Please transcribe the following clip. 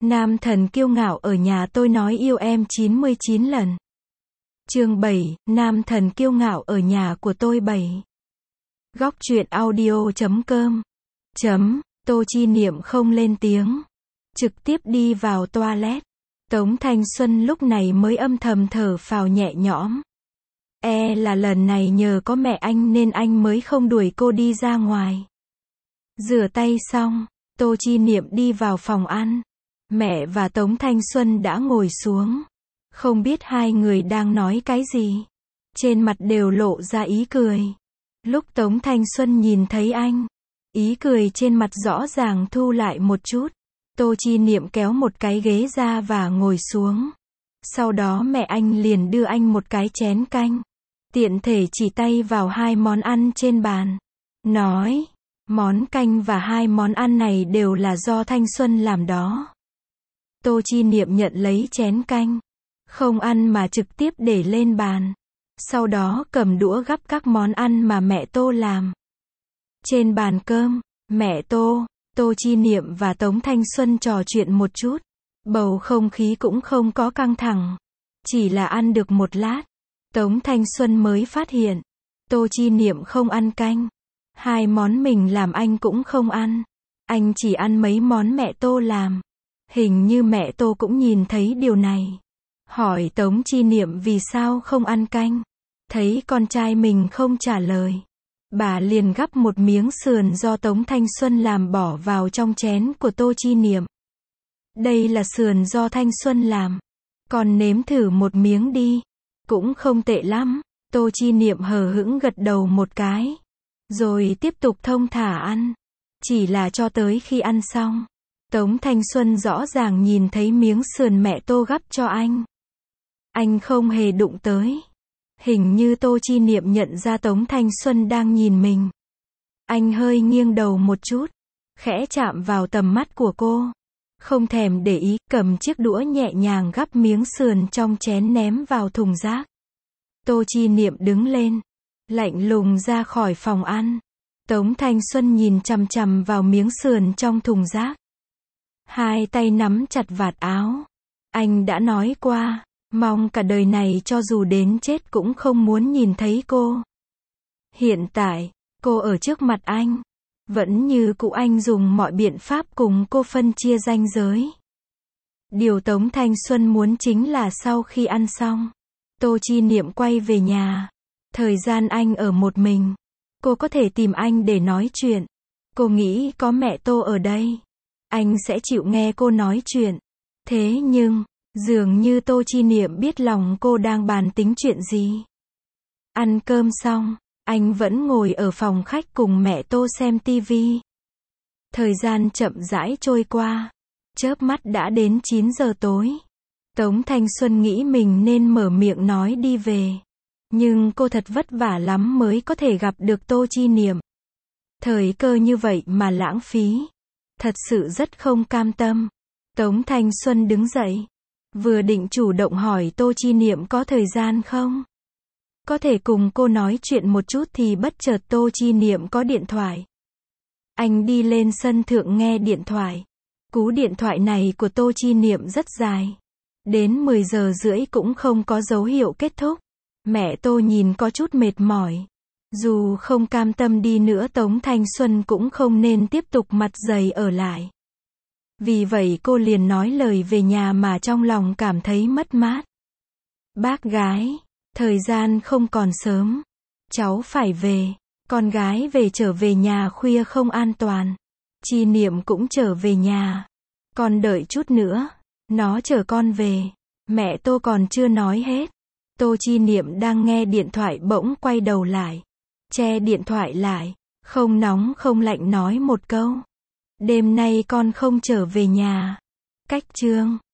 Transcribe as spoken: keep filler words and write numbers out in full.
Nam thần kiêu ngạo ở nhà tôi nói yêu em chín mươi chín lần. Chương bảy, Nam thần kiêu ngạo ở nhà của tôi bảy. Góc truyện audio chấm com. Chấm, Tô Chi Niệm không lên tiếng. Trực tiếp đi vào toilet. Tống Thanh Xuân lúc này mới âm thầm thở phào nhẹ nhõm. E là lần này nhờ có mẹ anh nên anh mới không đuổi cô đi ra ngoài. Rửa tay xong, Tô Chi Niệm đi vào phòng ăn. Mẹ và Tống Thanh Xuân đã ngồi xuống. Không biết hai người đang nói cái gì. Trên mặt đều lộ ra ý cười. Lúc Tống Thanh Xuân nhìn thấy anh, ý cười trên mặt rõ ràng thu lại một chút. Tô Chi Niệm kéo một cái ghế ra và ngồi xuống. Sau đó mẹ anh liền đưa anh một cái chén canh. Tiện thể chỉ tay vào hai món ăn trên bàn. Nói, món canh và hai món ăn này đều là do Thanh Xuân làm đó. Tô Chi Niệm nhận lấy chén canh. Không ăn mà trực tiếp để lên bàn. Sau đó cầm đũa gắp các món ăn mà mẹ Tô làm. Trên bàn cơm, mẹ Tô, Tô Chi Niệm và Tống Thanh Xuân trò chuyện một chút. Bầu không khí cũng không có căng thẳng. Chỉ là ăn được một lát. Tống Thanh Xuân mới phát hiện. Tô Chi Niệm không ăn canh. Hai món mình làm anh cũng không ăn. Anh chỉ ăn mấy món mẹ Tô làm. Hình như mẹ Tô cũng nhìn thấy điều này. Hỏi Tống Chi Niệm vì sao không ăn canh. Thấy con trai mình không trả lời. Bà liền gắp một miếng sườn do Tống Thanh Xuân làm bỏ vào trong chén của Tô Chi Niệm. Đây là sườn do Thanh Xuân làm. Con nếm thử một miếng đi. Cũng không tệ lắm. Tô Chi Niệm hờ hững gật đầu một cái. Rồi tiếp tục thông thả ăn. Chỉ là cho tới khi ăn xong. Tống Thanh Xuân rõ ràng nhìn thấy miếng sườn mẹ Tô gắp cho anh. Anh không hề đụng tới. Hình như Tô Chi Niệm nhận ra Tống Thanh Xuân đang nhìn mình. Anh hơi nghiêng đầu một chút. Khẽ chạm vào tầm mắt của cô. Không thèm để ý, cầm chiếc đũa nhẹ nhàng gắp miếng sườn trong chén ném vào thùng rác. Tô Chi Niệm đứng lên. Lạnh lùng ra khỏi phòng ăn. Tống Thanh Xuân nhìn chằm chằm vào miếng sườn trong thùng rác. Hai tay nắm chặt vạt áo. Anh đã nói qua, mong cả đời này cho dù đến chết cũng không muốn nhìn thấy cô. Hiện tại, cô ở trước mặt anh. Vẫn như cũ anh dùng mọi biện pháp cùng cô phân chia ranh giới. Điều Tống Thanh Xuân muốn chính là sau khi ăn xong, Tô Chi Niệm quay về nhà. Thời gian anh ở một mình, cô có thể tìm anh để nói chuyện. Cô nghĩ có mẹ Tô ở đây, anh sẽ chịu nghe cô nói chuyện. Thế nhưng, dường như Tô Chi Niệm biết lòng cô đang bàn tính chuyện gì. Ăn cơm xong, anh vẫn ngồi ở phòng khách cùng mẹ Tô xem tivi. Thời gian chậm rãi trôi qua. Chớp mắt đã đến chín giờ tối. Tống Thanh Xuân nghĩ mình nên mở miệng nói đi về. Nhưng cô thật vất vả lắm mới có thể gặp được Tô Chi Niệm. Thời cơ như vậy mà lãng phí. Thật sự rất không cam tâm. Tống Thanh Xuân đứng dậy. Vừa định chủ động hỏi Tô Chi Niệm có thời gian không? Có thể cùng cô nói chuyện một chút thì bất chợt Tô Chi Niệm có điện thoại. Anh đi lên sân thượng nghe điện thoại. Cú điện thoại này của Tô Chi Niệm rất dài. Đến mười giờ rưỡi cũng không có dấu hiệu kết thúc. Mẹ Tô nhìn có chút mệt mỏi. Dù không cam tâm đi nữa Tống Thanh Xuân cũng không nên tiếp tục mặt dày ở lại. Vì vậy cô liền nói lời về nhà mà trong lòng cảm thấy mất mát. Bác gái, thời gian không còn sớm. Cháu phải về. Con gái về trở về nhà khuya không an toàn. Chi Niệm cũng trở về nhà. Con đợi chút nữa. Nó chở con về. Mẹ Tô còn chưa nói hết. Tô Chi Niệm đang nghe điện thoại bỗng quay đầu lại. Che điện thoại lại. Không nóng không lạnh nói một câu. Đêm nay con không trở về nhà. Cách chương.